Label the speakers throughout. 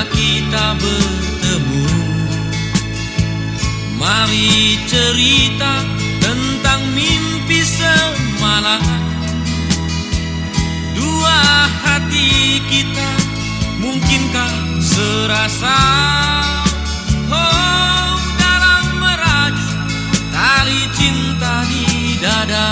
Speaker 1: kita bertemu, mari cerita tentang mimpi semalam. Dua hati kita mungkinkah serasa, oh, dalam merajut tali cinta di dada.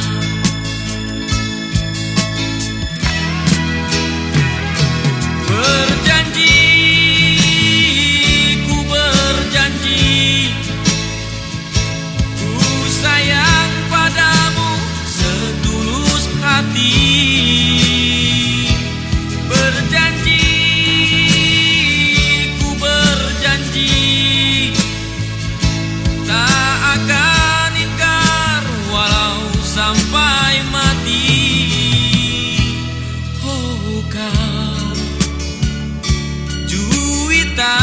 Speaker 1: Sampai mati, oh kau Juwita,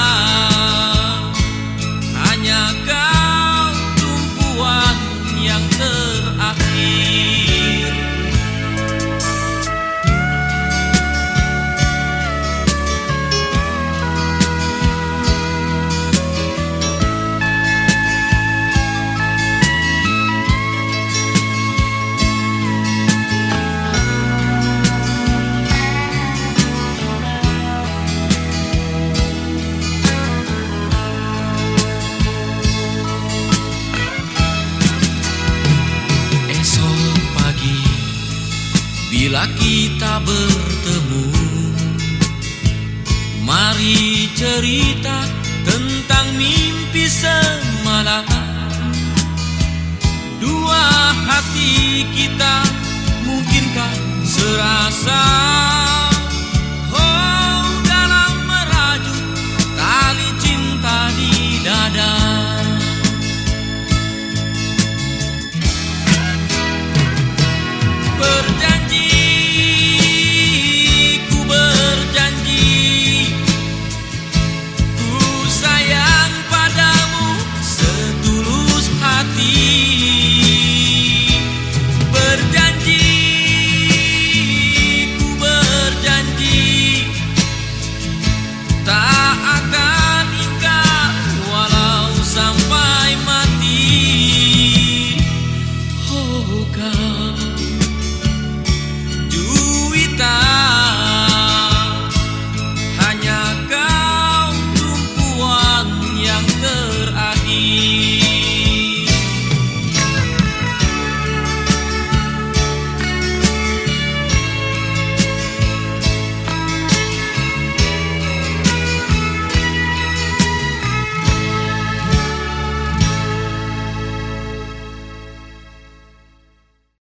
Speaker 1: hanya kau tumpuan yang terakhir. Bila kita bertemu, mari cerita tentang mimpi semalam. Dua hati kita mungkinkah serasa,